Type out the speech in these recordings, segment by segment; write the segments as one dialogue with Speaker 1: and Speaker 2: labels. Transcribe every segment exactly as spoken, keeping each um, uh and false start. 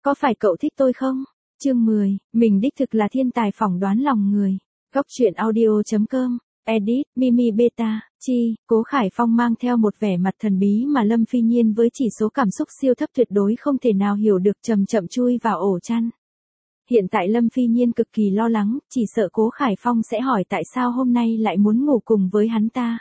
Speaker 1: Có phải cậu thích tôi không? Chương mười, mình đích thực là thiên tài phỏng đoán lòng người. Góc truyện audio chấm com, edit, Mimi Beta, chi, Cố Khải Phong mang theo một vẻ mặt thần bí mà Lâm Phi Nhiên với chỉ số cảm xúc siêu thấp tuyệt đối không thể nào hiểu được chậm chậm chui vào ổ chăn. Hiện tại Lâm Phi Nhiên cực kỳ lo lắng, chỉ sợ Cố Khải Phong sẽ hỏi tại sao hôm nay lại muốn ngủ cùng với hắn ta.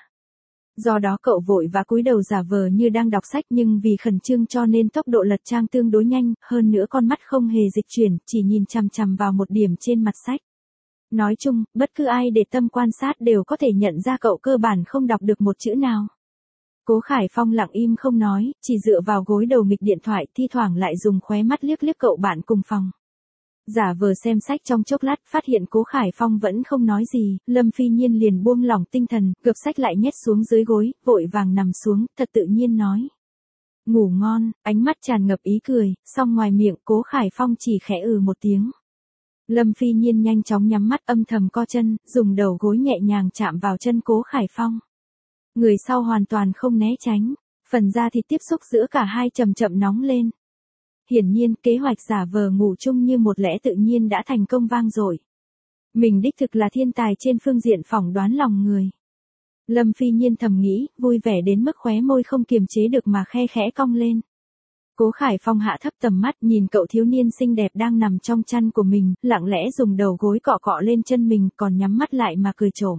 Speaker 1: Do đó cậu vội và cúi đầu giả vờ như đang đọc sách nhưng vì khẩn trương cho nên tốc độ lật trang tương đối nhanh, hơn nữa con mắt không hề dịch chuyển, chỉ nhìn chằm chằm vào một điểm trên mặt sách. Nói chung, bất cứ ai để tâm quan sát đều có thể nhận ra cậu cơ bản không đọc được một chữ nào. Cố Khải Phong lặng im không nói, chỉ dựa vào gối đầu nghịch điện thoại, thi thoảng lại dùng khóe mắt liếc liếc cậu bạn cùng phòng. Giả vờ xem sách trong chốc lát, phát hiện Cố Khải Phong vẫn không nói gì, Lâm Phi Nhiên liền buông lỏng tinh thần, gập sách lại nhét xuống dưới gối, vội vàng nằm xuống, thật tự nhiên nói. Ngủ ngon, ánh mắt tràn ngập ý cười, song ngoài miệng Cố Khải Phong chỉ khẽ ừ một tiếng. Lâm Phi Nhiên nhanh chóng nhắm mắt âm thầm co chân, dùng đầu gối nhẹ nhàng chạm vào chân Cố Khải Phong. Người sau hoàn toàn không né tránh, phần da thịt tiếp xúc giữa cả hai chậm chậm nóng lên. Hiển nhiên, kế hoạch giả vờ ngủ chung như một lẽ tự nhiên đã thành công vang dội. Mình đích thực là thiên tài trên phương diện phỏng đoán lòng người. Lâm Phi Nhiên thầm nghĩ, vui vẻ đến mức khóe môi không kiềm chế được mà khe khẽ cong lên. Cố Khải Phong hạ thấp tầm mắt nhìn cậu thiếu niên xinh đẹp đang nằm trong chăn của mình, lặng lẽ dùng đầu gối cọ cọ lên chân mình còn nhắm mắt lại mà cười trộm.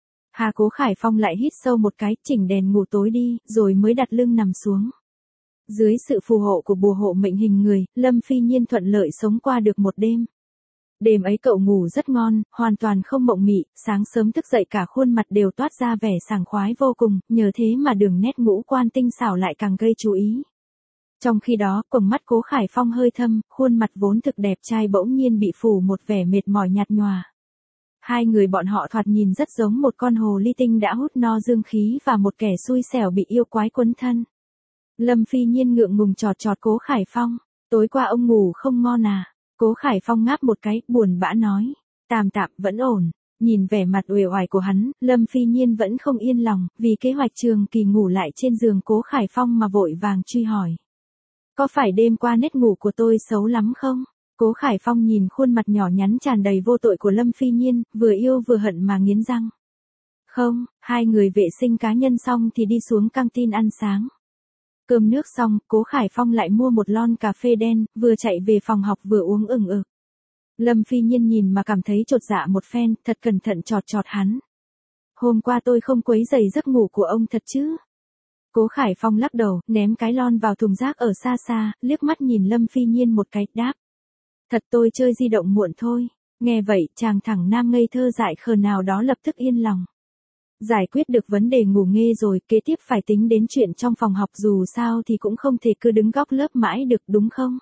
Speaker 1: Hà Cố Khải Phong lại hít sâu một cái, chỉnh đèn ngủ tối đi, rồi mới đặt lưng nằm xuống. Dưới sự phù hộ của bùa hộ mệnh hình người, Lâm Phi Nhiên thuận lợi sống qua được một đêm. Đêm ấy cậu ngủ rất ngon, hoàn toàn không mộng mị, sáng sớm thức dậy cả khuôn mặt đều toát ra vẻ sảng khoái vô cùng, nhờ thế mà đường nét ngũ quan tinh xảo lại càng gây chú ý. Trong khi đó, quầng mắt Cố Khải Phong hơi thâm, khuôn mặt vốn thực đẹp trai bỗng nhiên bị phủ một vẻ mệt mỏi nhạt nhòa. Hai người bọn họ thoạt nhìn rất giống một con hồ ly tinh đã hút no dương khí và một kẻ xui xẻo bị yêu quái quấn thân. Lâm Phi Nhiên ngượng ngùng chọt chọt Cố Khải Phong, tối qua ông ngủ không ngon à? Cố Khải Phong ngáp một cái, buồn bã nói, tạm tạm vẫn ổn. Nhìn vẻ mặt uể oải của hắn, Lâm Phi Nhiên vẫn không yên lòng, vì kế hoạch trường kỳ ngủ lại trên giường Cố Khải Phong mà vội vàng truy hỏi. Có phải đêm qua nét ngủ của tôi xấu lắm không? Cố Khải Phong nhìn khuôn mặt nhỏ nhắn tràn đầy vô tội của Lâm Phi Nhiên, vừa yêu vừa hận mà nghiến răng. Không, hai người vệ sinh cá nhân xong thì đi xuống căng tin ăn sáng. Cơm nước xong, Cố Khải Phong lại mua một lon cà phê đen, vừa chạy về phòng học vừa uống ừng ực. Lâm Phi Nhiên nhìn mà cảm thấy chột dạ một phen, thật cẩn thận chọt chọt hắn. Hôm qua tôi không quấy rầy giấc ngủ của ông thật chứ? Cố Khải Phong lắc đầu, ném cái lon vào thùng rác ở xa xa, liếc mắt nhìn Lâm Phi Nhiên một cái, đáp. Thật tôi chơi di động muộn thôi. Nghe vậy, chàng thẳng nam ngây thơ dại khờ nào đó lập tức yên lòng. Giải quyết được vấn đề ngủ nghê rồi, kế tiếp phải tính đến chuyện trong phòng học, dù sao thì cũng không thể cứ đứng góc lớp mãi được đúng không?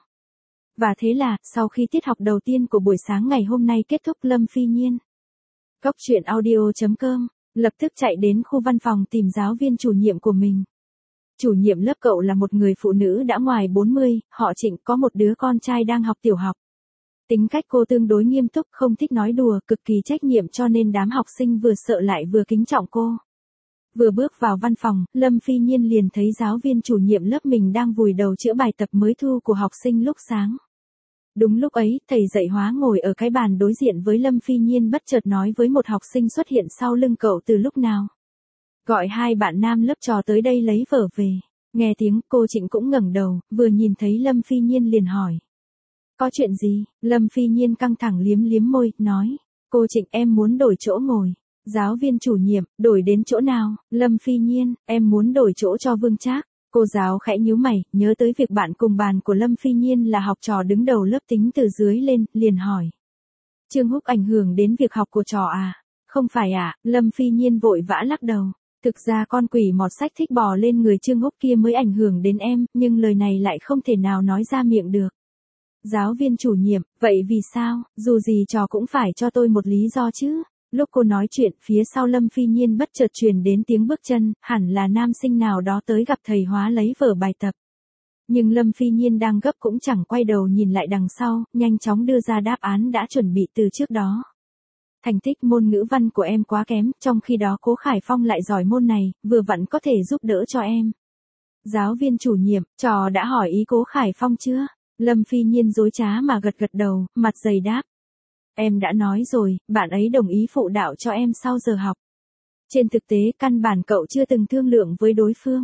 Speaker 1: Và thế là, sau khi tiết học đầu tiên của buổi sáng ngày hôm nay kết thúc, Lâm Phi Nhiên, góc truyện audio chấm com, lập tức chạy đến khu văn phòng tìm giáo viên chủ nhiệm của mình. Chủ nhiệm lớp cậu là một người phụ nữ đã ngoài bốn mươi, họ Trịnh, có một đứa con trai đang học tiểu học. Tính cách cô tương đối nghiêm túc, không thích nói đùa, cực kỳ trách nhiệm cho nên đám học sinh vừa sợ lại vừa kính trọng cô. Vừa bước vào văn phòng, Lâm Phi Nhiên liền thấy giáo viên chủ nhiệm lớp mình đang vùi đầu chữa bài tập mới thu của học sinh lúc sáng. Đúng lúc ấy, thầy dạy hóa ngồi ở cái bàn đối diện với Lâm Phi Nhiên bất chợt nói với một học sinh xuất hiện sau lưng cậu từ lúc nào. Gọi hai bạn nam lớp trò tới đây lấy vở về. Nghe tiếng, cô Trịnh cũng ngẩng đầu, vừa nhìn thấy Lâm Phi Nhiên liền hỏi. Có chuyện gì? Lâm Phi Nhiên căng thẳng liếm liếm môi, nói. Cô Trịnh, em muốn đổi chỗ ngồi. Giáo viên chủ nhiệm, đổi đến chỗ nào? Lâm Phi Nhiên, em muốn đổi chỗ cho Vương Trác. Cô giáo khẽ nhíu mày, nhớ tới việc bạn cùng bàn của Lâm Phi Nhiên là học trò đứng đầu lớp tính từ dưới lên, liền hỏi. Trương Húc ảnh hưởng đến việc học của trò à? Không phải ạ, à? Lâm Phi Nhiên vội vã lắc đầu. Thực ra con quỷ mọt sách thích bò lên người Trương Húc kia mới ảnh hưởng đến em, nhưng lời này lại không thể nào nói ra miệng được. Giáo viên chủ nhiệm, vậy vì sao, dù gì trò cũng phải cho tôi một lý do chứ. Lúc cô nói chuyện, phía sau Lâm Phi Nhiên bất chợt truyền đến tiếng bước chân, hẳn là nam sinh nào đó tới gặp thầy hóa lấy vở bài tập. Nhưng Lâm Phi Nhiên đang gấp cũng chẳng quay đầu nhìn lại đằng sau, nhanh chóng đưa ra đáp án đã chuẩn bị từ trước đó. Thành tích môn ngữ văn của em quá kém, trong khi đó Cố Khải Phong lại giỏi môn này, vừa vặn có thể giúp đỡ cho em. Giáo viên chủ nhiệm, trò đã hỏi ý Cố Khải Phong chưa? Lâm Phi Nhiên dối trá mà gật gật đầu, mặt dày đáp. Em đã nói rồi, bạn ấy đồng ý phụ đạo cho em sau giờ học. Trên thực tế căn bản cậu chưa từng thương lượng với đối phương.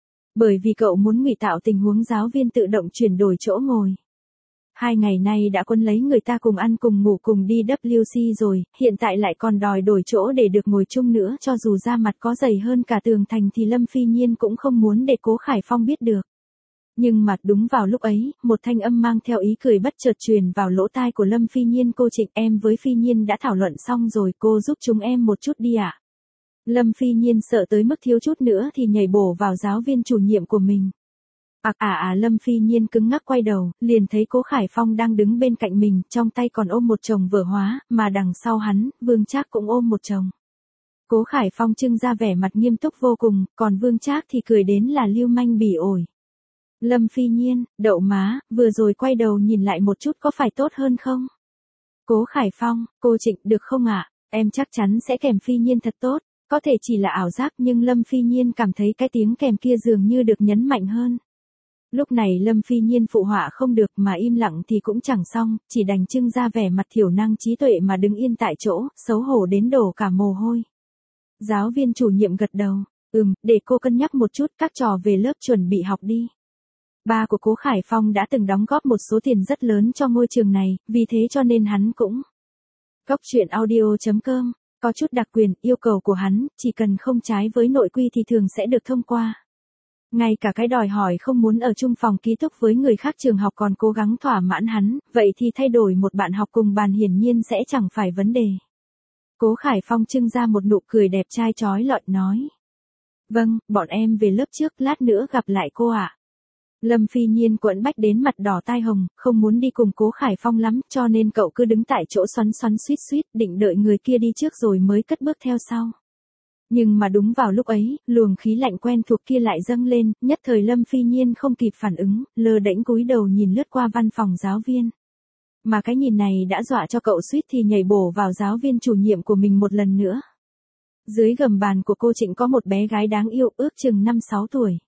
Speaker 1: Bởi vì cậu muốn ngụy tạo tình huống giáo viên tự động chuyển đổi chỗ ngồi. Hai ngày nay đã quấn lấy người ta cùng ăn cùng ngủ cùng đi W C rồi, hiện tại lại còn đòi đổi chỗ để được ngồi chung nữa, cho dù da mặt có dày hơn cả tường thành thì Lâm Phi Nhiên cũng không muốn để Cố Khải Phong biết được. Nhưng mà đúng vào lúc ấy, một thanh âm mang theo ý cười bất chợt truyền vào lỗ tai của Lâm Phi Nhiên. Cô Trịnh, em với Phi Nhiên đã thảo luận xong rồi, cô giúp chúng em một chút đi ạ. À? Lâm Phi Nhiên sợ tới mức thiếu chút nữa thì nhảy bổ vào giáo viên chủ nhiệm của mình. À à à Lâm Phi Nhiên cứng ngắc quay đầu, liền thấy Cố Khải Phong đang đứng bên cạnh mình, trong tay còn ôm một chồng vở hóa, mà đằng sau hắn, Vương Trác cũng ôm một chồng. Cố Khải Phong trưng ra vẻ mặt nghiêm túc vô cùng, còn Vương Trác thì cười đến là lưu manh bỉ ổi. Lâm Phi Nhiên, đậu má, vừa rồi quay đầu nhìn lại một chút có phải tốt hơn không? Cố Khải Phong, cô Trịnh, được không ạ? À? Em chắc chắn sẽ kèm Phi Nhiên thật tốt, có thể chỉ là ảo giác nhưng Lâm Phi Nhiên cảm thấy cái tiếng kèm kia dường như được nhấn mạnh hơn. Lúc này Lâm Phi Nhiên phụ họa không được mà im lặng thì cũng chẳng xong, chỉ đành trưng ra vẻ mặt thiểu năng trí tuệ mà đứng yên tại chỗ, xấu hổ đến đổ cả mồ hôi. Giáo viên chủ nhiệm gật đầu, ừm, để cô cân nhắc một chút, các trò về lớp chuẩn bị học đi. Ba của Cố Khải Phong đã từng đóng góp một số tiền rất lớn cho ngôi trường này, vì thế cho nên hắn cũng. Góc truyện audio chấm com, có chút đặc quyền, yêu cầu của hắn, chỉ cần không trái với nội quy thì thường sẽ được thông qua. Ngay cả cái đòi hỏi không muốn ở chung phòng ký túc với người khác trường học còn cố gắng thỏa mãn hắn, vậy thì thay đổi một bạn học cùng bàn hiển nhiên sẽ chẳng phải vấn đề. Cố Khải Phong trưng ra một nụ cười đẹp trai chói lọi nói. Vâng, bọn em về lớp trước, lát nữa gặp lại cô ạ. À. Lâm Phi Nhiên quẫn bách đến mặt đỏ tai hồng, không muốn đi cùng Cố Khải Phong lắm, cho nên cậu cứ đứng tại chỗ xoắn xoắn suýt suýt, định đợi người kia đi trước rồi mới cất bước theo sau. Nhưng mà đúng vào lúc ấy, luồng khí lạnh quen thuộc kia lại dâng lên, nhất thời Lâm Phi Nhiên không kịp phản ứng, lơ đễnh cúi đầu nhìn lướt qua văn phòng giáo viên. Mà cái nhìn này đã dọa cho cậu suýt thì nhảy bổ vào giáo viên chủ nhiệm của mình một lần nữa. Dưới gầm bàn của cô Trịnh có một bé gái đáng yêu, ước chừng năm sáu tuổi.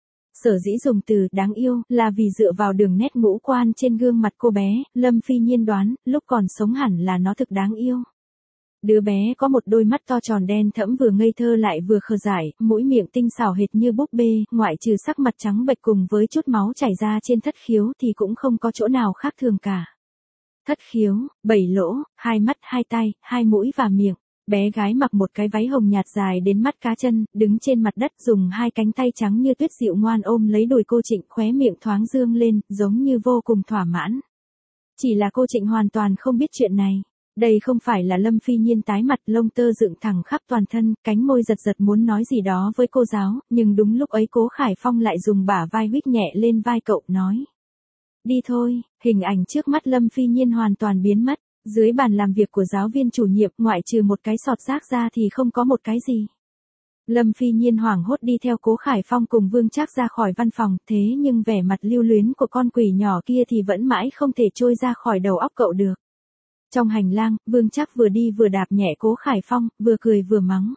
Speaker 1: Sở dĩ dùng từ đáng yêu là vì dựa vào đường nét ngũ quan trên gương mặt cô bé, Lâm Phi Nhiên đoán, lúc còn sống hẳn là nó thực đáng yêu. Đứa bé có một đôi mắt to tròn đen thẫm vừa ngây thơ lại vừa khờ dại, mũi miệng tinh xảo hệt như búp bê, ngoại trừ sắc mặt trắng bệch cùng với chút máu chảy ra trên thất khiếu thì cũng không có chỗ nào khác thường cả. Thất khiếu, bảy lỗ, hai mắt, hai tay, hai mũi và miệng. Bé gái mặc một cái váy hồng nhạt dài đến mắt cá chân, đứng trên mặt đất dùng hai cánh tay trắng như tuyết dịu ngoan ôm lấy đùi cô Trịnh, khóe miệng thoáng dương lên, giống như vô cùng thỏa mãn. Chỉ là cô Trịnh hoàn toàn không biết chuyện này. Đây không phải là Lâm Phi Nhiên tái mặt, lông tơ dựng thẳng khắp toàn thân, cánh môi giật giật muốn nói gì đó với cô giáo, nhưng đúng lúc ấy Cố Khải Phong lại dùng bả vai huých nhẹ lên vai cậu, nói. Đi thôi, hình ảnh trước mắt Lâm Phi Nhiên hoàn toàn biến mất. Dưới bàn làm việc của giáo viên chủ nhiệm, ngoại trừ một cái sọt rác ra thì không có một cái gì. Lâm Phi Nhiên hoảng hốt đi theo Cố Khải Phong cùng Vương Trác ra khỏi văn phòng, thế nhưng vẻ mặt lưu luyến của con quỷ nhỏ kia thì vẫn mãi không thể trôi ra khỏi đầu óc cậu được. Trong hành lang, Vương Trác vừa đi vừa đạp nhẹ Cố Khải Phong, vừa cười vừa mắng.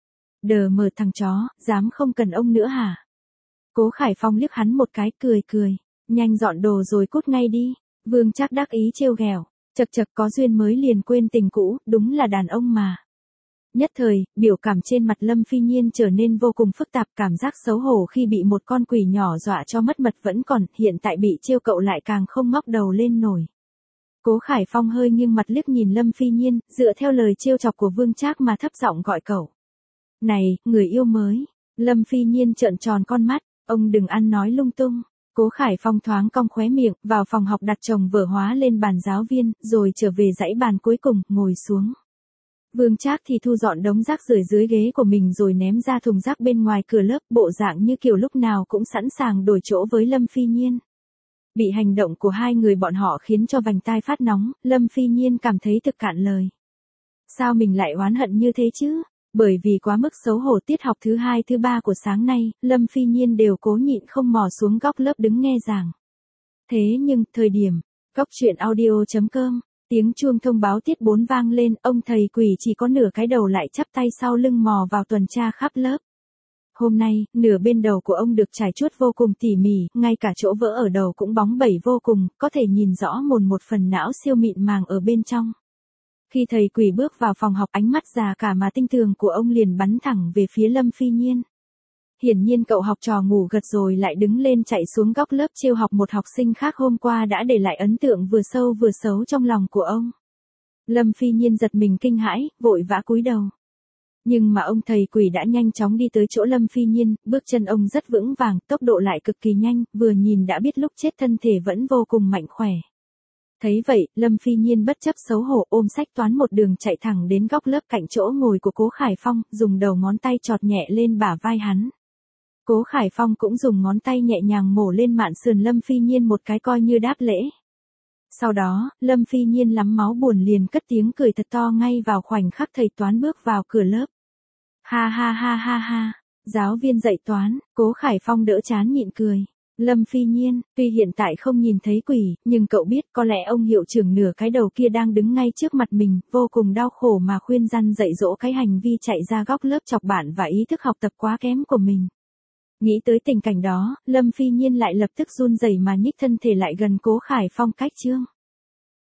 Speaker 1: Đờ mờ thằng chó, dám không cần ông nữa hả? Cố Khải Phong liếc hắn một cái, cười cười. Nhanh dọn đồ rồi cút ngay đi. Vương Trác đắc ý trêu ghẹo. Chật chật, có duyên mới liền quên tình cũ, đúng là đàn ông mà. Nhất thời, biểu cảm trên mặt Lâm Phi Nhiên trở nên vô cùng phức tạp, cảm giác xấu hổ khi bị một con quỷ nhỏ dọa cho mất mật vẫn còn, hiện tại bị trêu cậu lại càng không ngóc đầu lên nổi. Cố Khải Phong hơi nghiêng mặt liếc nhìn Lâm Phi Nhiên, dựa theo lời trêu chọc của Vương Trác mà thấp giọng gọi cậu. Này, người yêu mới. Lâm Phi Nhiên trợn tròn con mắt, ông đừng ăn nói lung tung. Cố Khải Phong thoáng cong khóe miệng, vào phòng học đặt chồng vở hóa lên bàn giáo viên, rồi trở về dãy bàn cuối cùng, ngồi xuống. Vương Trác thì thu dọn đống rác rưởi dưới ghế của mình rồi ném ra thùng rác bên ngoài cửa lớp, bộ dạng như kiểu lúc nào cũng sẵn sàng đổi chỗ với Lâm Phi Nhiên. Bị hành động của hai người bọn họ khiến cho vành tai phát nóng, Lâm Phi Nhiên cảm thấy thực cạn lời. Sao mình lại oán hận như thế chứ? Bởi vì quá mức xấu hổ, tiết học thứ hai thứ ba của sáng nay, Lâm Phi Nhiên đều cố nhịn không mò xuống góc lớp đứng nghe giảng. Thế nhưng, thời điểm, góc truyện audio chấm com, tiếng chuông thông báo tiết bốn vang lên, ông thầy quỷ chỉ có nửa cái đầu lại chắp tay sau lưng mò vào tuần tra khắp lớp. Hôm nay, nửa bên đầu của ông được trải chuốt vô cùng tỉ mỉ, ngay cả chỗ vỡ ở đầu cũng bóng bẩy vô cùng, có thể nhìn rõ mồn một phần não siêu mịn màng ở bên trong. Khi thầy quỷ bước vào phòng học, ánh mắt già cả mà tinh tường của ông liền bắn thẳng về phía Lâm Phi Nhiên. Hiển nhiên cậu học trò ngủ gật rồi lại đứng lên chạy xuống góc lớp trêu học một học sinh khác hôm qua đã để lại ấn tượng vừa sâu vừa xấu trong lòng của ông. Lâm Phi Nhiên giật mình kinh hãi, vội vã cúi đầu. Nhưng mà ông thầy quỷ đã nhanh chóng đi tới chỗ Lâm Phi Nhiên, bước chân ông rất vững vàng, tốc độ lại cực kỳ nhanh, vừa nhìn đã biết lúc chết thân thể vẫn vô cùng mạnh khỏe. Thấy vậy, Lâm Phi Nhiên bất chấp xấu hổ ôm sách toán một đường chạy thẳng đến góc lớp cạnh chỗ ngồi của Cố Khải Phong, dùng đầu ngón tay chọt nhẹ lên bả vai hắn. Cố Khải Phong cũng dùng ngón tay nhẹ nhàng mổ lên mạn sườn Lâm Phi Nhiên một cái coi như đáp lễ. Sau đó, Lâm Phi Nhiên lắm máu buồn liền cất tiếng cười thật to ngay vào khoảnh khắc thầy toán bước vào cửa lớp. Ha ha ha ha ha, giáo viên dạy toán, Cố Khải Phong đỡ chán nhịn cười. Lâm Phi Nhiên, tuy hiện tại không nhìn thấy quỷ, nhưng cậu biết có lẽ ông hiệu trưởng nửa cái đầu kia đang đứng ngay trước mặt mình, vô cùng đau khổ mà khuyên răn dạy dỗ cái hành vi chạy ra góc lớp chọc bạn và ý thức học tập quá kém của mình. Nghĩ tới tình cảnh đó, Lâm Phi Nhiên lại lập tức run rẩy mà nhích thân thể lại gần Cố Khải Phong cách chương.